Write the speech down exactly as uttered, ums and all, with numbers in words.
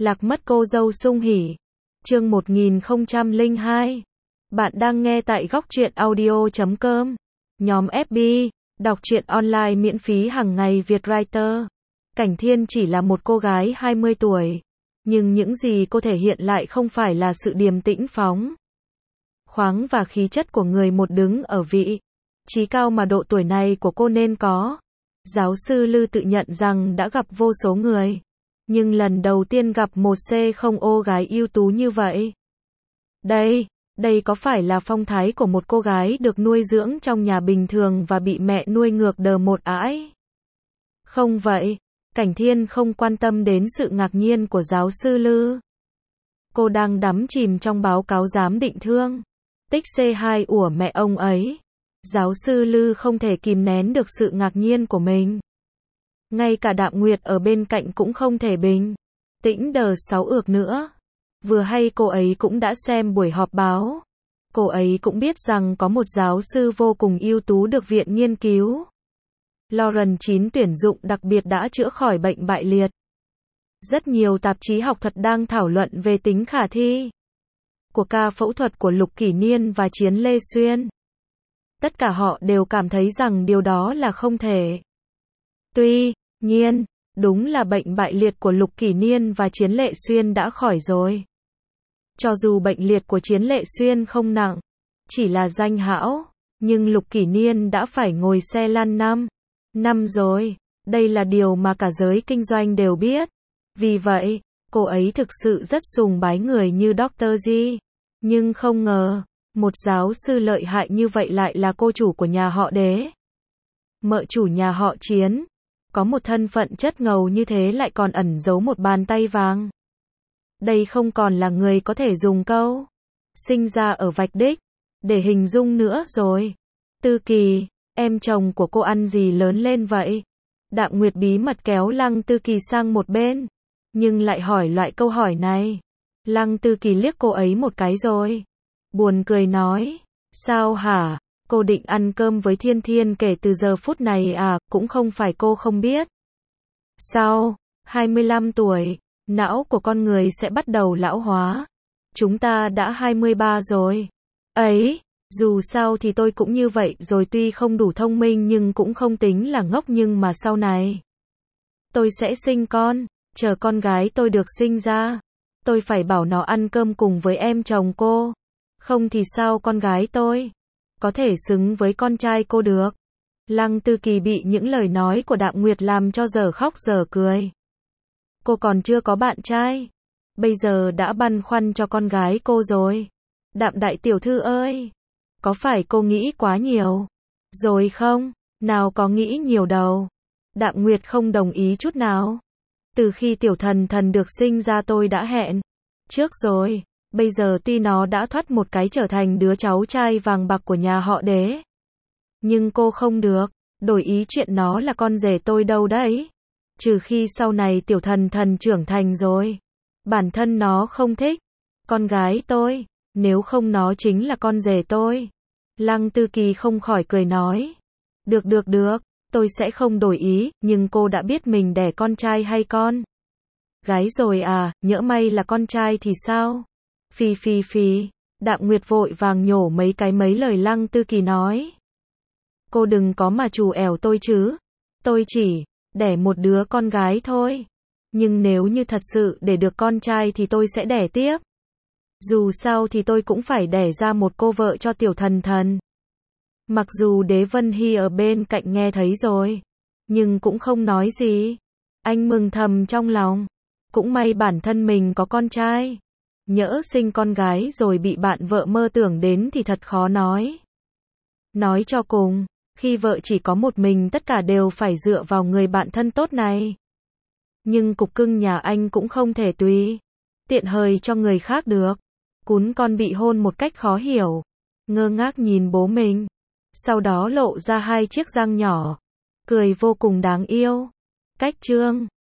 Lạc mất cô dâu Sung Hỉ. Chương một nghìn không trăm lẻ hai. Bạn đang nghe tại góc truyện audio chấm com. Nhóm ép bê, đọc truyện online miễn phí hàng ngày Việt Writer. Cảnh Thiên chỉ là một cô gái hai mươi tuổi, nhưng những gì cô thể hiện lại không phải là sự điềm tĩnh phóng khoáng và khí chất của người một đứng ở vị trí cao mà độ tuổi này của cô nên có. Giáo sư Lư tự nhận rằng đã gặp vô số người, nhưng lần đầu tiên gặp một C không ô gái ưu tú như vậy. Đây, đây có phải là phong thái của một cô gái được nuôi dưỡng trong nhà bình thường và bị mẹ nuôi ngược đờ một ãi? Không vậy, Cảnh Thiên không quan tâm đến sự ngạc nhiên của giáo sư Lư. Cô đang đắm chìm trong báo cáo giám định thương tích C hai của mẹ ông ấy. Giáo sư Lư không thể kìm nén được sự ngạc nhiên của mình. Ngay cả Đạm Nguyệt ở bên cạnh cũng không thể bình tĩnh đờ sáu ược nữa. Vừa hay cô ấy cũng đã xem buổi họp báo. Cô ấy cũng biết rằng có một giáo sư vô cùng ưu tú được viện nghiên cứu Lawrence chín tuyển dụng đặc biệt đã chữa khỏi bệnh bại liệt. Rất nhiều tạp chí học thuật đang thảo luận về tính khả thi của ca phẫu thuật của Lục Kỷ Niên và Chiến Lê Xuyên. Tất cả họ đều cảm thấy rằng điều đó là không thể. Tuy nhiên, đúng là bệnh bại liệt của Lục Kỷ Niên và Chiến Lệ Xuyên đã khỏi rồi. Cho dù bệnh liệt của Chiến Lệ Xuyên không nặng, chỉ là danh hão, nhưng Lục Kỷ Niên đã phải ngồi xe lăn năm năm rồi. Đây là điều mà cả giới kinh doanh đều biết. Vì vậy, cô ấy thực sự rất sùng bái người như doctor G. Nhưng không ngờ, một giáo sư lợi hại như vậy lại là cô chủ của nhà họ Đế. Mợ chủ nhà họ Chiến, có một thân phận chất ngầu như thế lại còn ẩn giấu một bàn tay vàng. Đây không còn là người có thể dùng câu sinh ra ở vạch đích để hình dung nữa rồi. Tư Kỳ, em chồng của cô ăn gì lớn lên vậy? Đạm Nguyệt bí mật kéo Lăng Tư Kỳ sang một bên, nhưng lại hỏi loại câu hỏi này. Lăng Tư Kỳ liếc cô ấy một cái rồi buồn cười nói, sao hả, cô định ăn cơm với Thiên Thiên kể từ giờ phút này à? Cũng không phải cô không biết. Sau hai mươi lăm tuổi, não của con người sẽ bắt đầu lão hóa. Chúng ta đã hai mươi ba rồi. Ấy, dù sao thì tôi cũng như vậy rồi, tuy không đủ thông minh nhưng cũng không tính là ngốc, nhưng mà sau này tôi sẽ sinh con, chờ con gái tôi được sinh ra, tôi phải bảo nó ăn cơm cùng với em chồng cô. Không thì sao con gái tôi có thể xứng với con trai cô được? Lăng Tư Kỳ bị những lời nói của Đạm Nguyệt làm cho dở khóc dở cười. Cô còn chưa có bạn trai, bây giờ đã băn khoăn cho con gái cô rồi. Đạm đại tiểu thư ơi, có phải cô nghĩ quá nhiều rồi không? Nào có nghĩ nhiều đâu. Đạm Nguyệt không đồng ý chút nào. Từ khi tiểu thần thần được sinh ra tôi đã hẹn trước rồi. Bây giờ tuy nó đã thoát một cái trở thành đứa cháu trai vàng bạc của nhà họ Đế, nhưng cô không được đổi ý chuyện nó là con rể tôi đâu đấy. Trừ khi sau này tiểu thần thần trưởng thành rồi, bản thân nó không thích con gái tôi, nếu không nó chính là con rể tôi. Lăng Tư Kỳ không khỏi cười nói, được được được, tôi sẽ không đổi ý, nhưng cô đã biết mình đẻ con trai hay con gái rồi à? Nhỡ may là con trai thì sao? Phi phi phi. Đạm Nguyệt vội vàng nhổ mấy cái mấy lời Lăng Tư Kỳ nói. Cô đừng có mà trù ẻo tôi chứ. Tôi chỉ đẻ một đứa con gái thôi. Nhưng nếu như thật sự để được con trai thì tôi sẽ đẻ tiếp. Dù sao thì tôi cũng phải đẻ ra một cô vợ cho tiểu thần thần. Mặc dù Đế Vân Hy ở bên cạnh nghe thấy rồi, nhưng cũng không nói gì. Anh mừng thầm trong lòng. Cũng may bản thân mình có con trai. Nhỡ sinh con gái rồi bị bạn vợ mơ tưởng đến thì thật khó nói. Nói cho cùng, khi vợ chỉ có một mình tất cả đều phải dựa vào người bạn thân tốt này. Nhưng cục cưng nhà anh cũng không thể tùy tiện hời cho người khác được. Cún con bị hôn một cách khó hiểu, ngơ ngác nhìn bố mình, sau đó lộ ra hai chiếc răng nhỏ, cười vô cùng đáng yêu. Cách chương